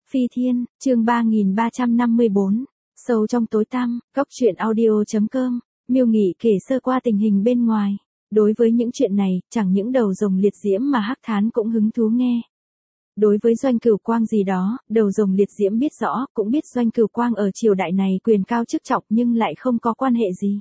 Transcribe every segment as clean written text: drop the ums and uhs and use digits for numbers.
Phi Thiên, chương 3354, sâu trong tối tăm, góc truyện audio.com, Miêu Nghị kể sơ qua tình hình bên ngoài. Đối với những chuyện này, chẳng những đầu rồng liệt diễm mà Hắc Thán cũng hứng thú nghe. Đối với Doanh Cửu Quang gì đó, đầu rồng liệt diễm biết rõ, cũng biết Doanh Cửu Quang ở triều đại này quyền cao chức trọng nhưng lại không có quan hệ gì.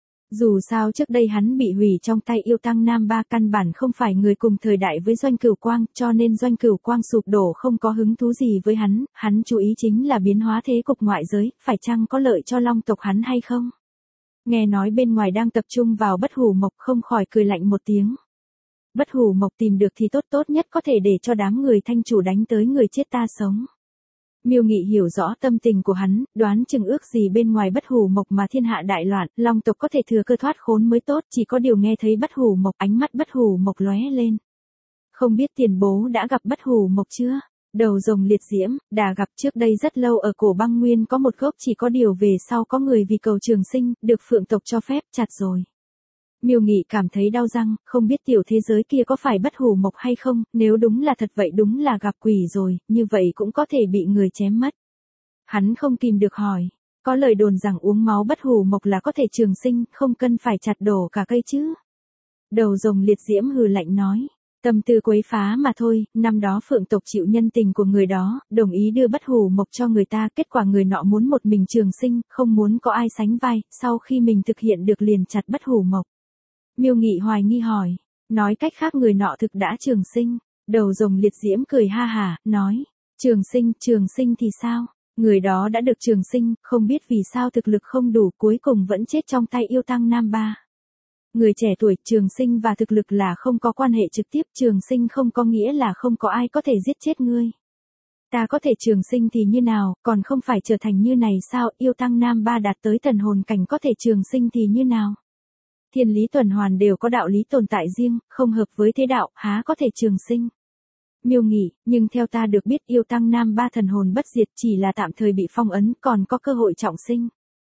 Dù sao trước đây hắn bị hủy trong tay yêu tăng Nam Ba, căn bản không phải người cùng thời đại với Doanh Cửu Quang, cho nên Doanh Cửu Quang sụp đổ không có hứng thú gì với hắn chú ý chính là biến hóa thế cục ngoại giới, phải chăng có lợi cho Long tộc hắn hay không. Nghe nói bên ngoài đang tập trung vào Bất Hủ Mộc, không khỏi cười lạnh một tiếng. Bất Hủ Mộc tìm được thì tốt nhất có thể để cho đám người Thanh chủ đánh tới người chết ta sống. Miêu Nghị hiểu rõ tâm tình của hắn, đoán chừng ước gì bên ngoài Bất Hủ Mộc mà thiên hạ đại loạn, Long tộc có thể thừa cơ thoát khốn mới tốt, chỉ có điều nghe thấy Bất Hủ Mộc, ánh mắt Bất Hủ Mộc lóe lên. Không biết tiền bố đã gặp Bất Hủ Mộc chưa? Đầu rồng liệt diễm, đã gặp trước đây rất lâu ở cổ băng nguyên có một gốc, chỉ có điều về sau có người vì cầu trường sinh, được phượng tộc cho phép chặt rồi. Miêu Nghị cảm thấy đau răng, không biết tiểu thế giới kia có phải Bất Hủ Mộc hay không, nếu đúng là thật vậy đúng là gặp quỷ rồi, như vậy cũng có thể bị người chém mất. Hắn không kìm được hỏi, có lời đồn rằng uống máu Bất Hủ Mộc là có thể trường sinh, không cần phải chặt đổ cả cây chứ. Đầu rồng liệt diễm hừ lạnh nói, tâm tư quấy phá mà thôi, năm đó phượng tộc chịu nhân tình của người đó, đồng ý đưa Bất Hủ Mộc cho người ta, kết quả người nọ muốn một mình trường sinh, không muốn có ai sánh vai, sau khi mình thực hiện được liền chặt Bất Hủ Mộc. Miêu Nghị hoài nghi hỏi, nói cách khác người nọ thực đã trường sinh. Đầu rồng liệt diễm cười ha hả, nói, trường sinh thì sao? Người đó đã được trường sinh, không biết vì sao thực lực không đủ, cuối cùng vẫn chết trong tay yêu tăng Nam Ba. Người trẻ tuổi, trường sinh và thực lực là không có quan hệ trực tiếp, trường sinh không có nghĩa là không có ai có thể giết chết ngươi. Ta có thể trường sinh thì như nào, còn không phải trở thành như này sao, yêu tăng Nam Ba đạt tới thần hồn cảnh có thể trường sinh thì như nào? Thiên lý tuần hoàn đều có đạo lý tồn tại riêng, không hợp với thế đạo, há có thể trường sinh. Miêu Nghị, nhưng theo ta được biết yêu tăng Nam Ba thần hồn bất diệt, chỉ là tạm thời bị phong ấn, còn có cơ hội trọng sinh.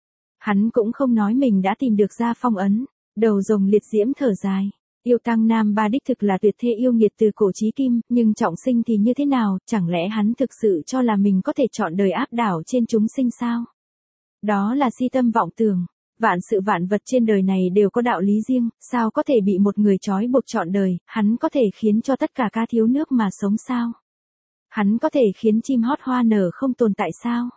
Hắn cũng không nói mình đã tìm được ra phong ấn. Đầu rồng liệt diễm thở dài. Yêu tăng Nam Ba đích thực là tuyệt thế yêu nghiệt từ cổ chí kim, nhưng trọng sinh thì như thế nào, chẳng lẽ hắn thực sự cho là mình có thể chọn đời áp đảo trên chúng sinh sao? Đó là si tâm vọng tưởng. Vạn sự vạn vật trên đời này đều có đạo lý riêng, sao có thể bị một người trói buộc trọn đời, hắn có thể khiến cho tất cả cá thiếu nước mà sống sao? Hắn có thể khiến chim hót hoa nở không tồn tại sao?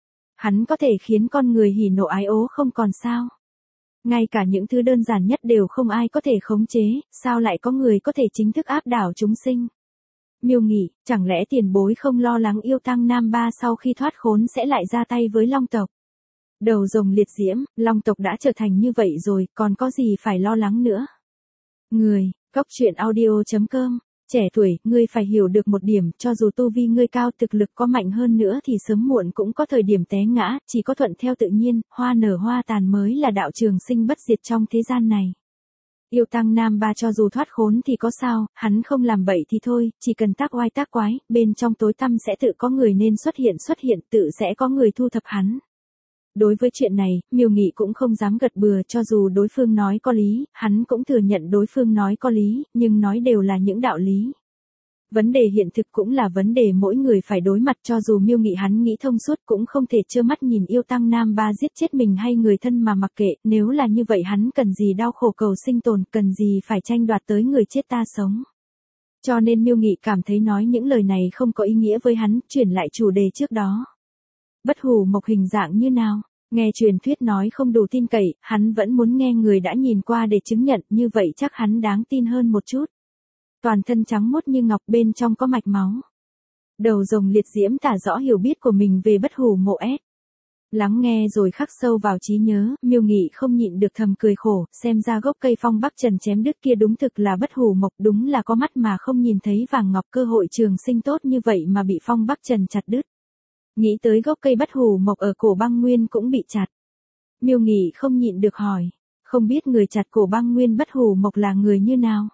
Hắn có thể khiến con người hỉ nộ ái ố không còn sao? Ngay cả những thứ đơn giản nhất đều không ai có thể khống chế, sao lại có người có thể chính thức áp đảo chúng sinh? Miêu Nghị, chẳng lẽ tiền bối không lo lắng yêu tăng Nam Ba sau khi thoát khốn sẽ lại ra tay với Long tộc? Đầu rồng liệt diễm, Long tộc đã trở thành như vậy rồi, còn có gì phải lo lắng nữa? Người, góc truyện audio.com, trẻ tuổi, ngươi phải hiểu được một điểm, cho dù tu vi ngươi cao, thực lực có mạnh hơn nữa thì sớm muộn cũng có thời điểm té ngã, chỉ có thuận theo tự nhiên, hoa nở hoa tàn mới là đạo trường sinh bất diệt trong thế gian này. Yêu tăng Nam Ba cho dù thoát khốn thì có sao, hắn không làm bậy thì thôi, chỉ cần tác oai tác quái, bên trong tối tăm sẽ tự có người nên xuất hiện, tự sẽ có người thu thập hắn. Đối với chuyện này, Miêu Nghị cũng không dám gật bừa, cho dù đối phương nói có lý, hắn cũng thừa nhận đối phương nói có lý, nhưng nói đều là những đạo lý. Vấn đề hiện thực cũng là vấn đề mỗi người phải đối mặt, cho dù Miêu Nghị hắn nghĩ thông suốt cũng không thể trơ mắt nhìn yêu tăng Nam Ba giết chết mình hay người thân mà mặc kệ, nếu là như vậy hắn cần gì đau khổ cầu sinh tồn, cần gì phải tranh đoạt tới người chết ta sống. Cho nên Miêu Nghị cảm thấy nói những lời này không có ý nghĩa với hắn, chuyển lại chủ đề trước đó. Bất Hủ Mộc hình dạng như nào? Nghe truyền thuyết nói không đủ tin cậy, hắn vẫn muốn nghe người đã nhìn qua để chứng nhận, như vậy chắc hắn đáng tin hơn một chút. Toàn thân trắng muốt như ngọc, bên trong có mạch máu. Đầu rồng liệt diễm tả rõ hiểu biết của mình về Bất Hủ Mộc S. Lắng nghe rồi khắc sâu vào trí nhớ, Miêu Nghị không nhịn được thầm cười khổ, xem ra gốc cây phong bắc trần chém đứt kia đúng thực là Bất Hủ Mộc, đúng là có mắt mà không nhìn thấy vàng ngọc, cơ hội trường sinh tốt như vậy mà bị phong bắc trần chặt đứt. Nghĩ tới gốc cây Bất Hủ Mộc ở cổ băng nguyên cũng bị chặt. Miêu Nghị không nhịn được hỏi, không biết người chặt cổ băng nguyên Bất Hủ Mộc là người như nào?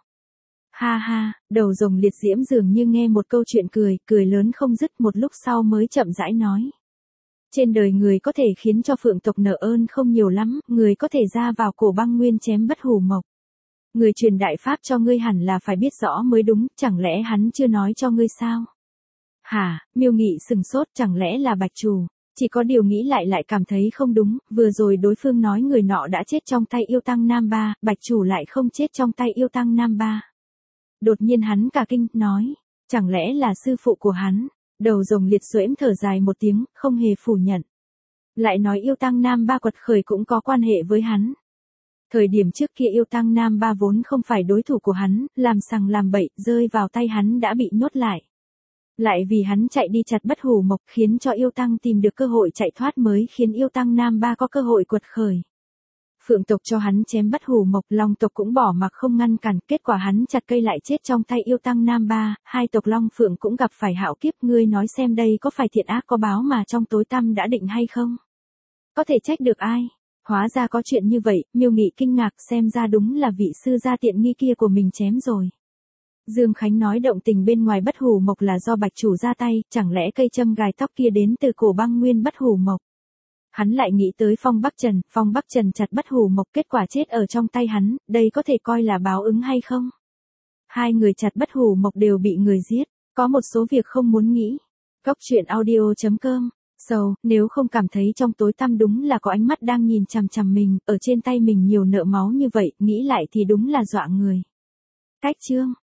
Ha ha, đầu rồng liệt diễm dường như nghe một câu chuyện cười lớn không dứt, một lúc sau mới chậm rãi nói. Trên đời người có thể khiến cho phượng tộc nợ ơn không nhiều lắm, người có thể ra vào cổ băng nguyên chém Bất Hủ Mộc. Người truyền đại pháp cho ngươi hẳn là phải biết rõ mới đúng, chẳng lẽ hắn chưa nói cho ngươi sao? Hả, Miêu Nghị sừng sốt, chẳng lẽ là Bạch Chủ? Chỉ có điều nghĩ lại cảm thấy không đúng, vừa rồi đối phương nói người nọ đã chết trong tay yêu tăng Nam Ba, Bạch Chủ lại không chết trong tay yêu tăng Nam Ba. Đột nhiên hắn cả kinh, nói, chẳng lẽ là sư phụ của hắn? Đầu rồng liệt duễm thở dài một tiếng, không hề phủ nhận. Lại nói yêu tăng Nam Ba quật khởi cũng có quan hệ với hắn. Thời điểm trước kia yêu tăng Nam Ba vốn không phải đối thủ của hắn, làm sằng làm bậy, rơi vào tay hắn đã bị nhốt lại. Lại vì hắn chạy đi chặt Bất Hủ Mộc khiến cho yêu tăng tìm được cơ hội chạy thoát mới khiến yêu tăng Nam Ba có cơ hội quật khởi. Phượng tộc cho hắn chém Bất Hủ Mộc, Long tộc cũng bỏ mặc không ngăn cản, kết quả hắn chặt cây lại chết trong tay yêu tăng Nam Ba, hai tộc Long Phượng cũng gặp phải hạo kiếp, ngươi nói xem đây có phải thiện ác có báo mà trong tối tăm đã định hay không? Có thể trách được ai? Hóa ra có chuyện như vậy, Miêu Nghị kinh ngạc, xem ra đúng là vị sư gia tiện nghi kia của mình chém rồi. Dương Khánh nói động tình bên ngoài Bất Hủ Mộc là do Bạch Chủ ra tay, chẳng lẽ cây châm gài tóc kia đến từ cổ băng nguyên Bất Hủ Mộc. Hắn lại nghĩ tới Phong Bắc Trần chặt Bất Hủ Mộc, kết quả chết ở trong tay hắn, đây có thể coi là báo ứng hay không? Hai người chặt Bất Hủ Mộc đều bị người giết, có một số việc không muốn nghĩ. Góc truyện audio.com. Nếu không cảm thấy trong tối tăm đúng là có ánh mắt đang nhìn chằm chằm mình, ở trên tay mình nhiều nợ máu như vậy, nghĩ lại thì đúng là dọa người. Cách chương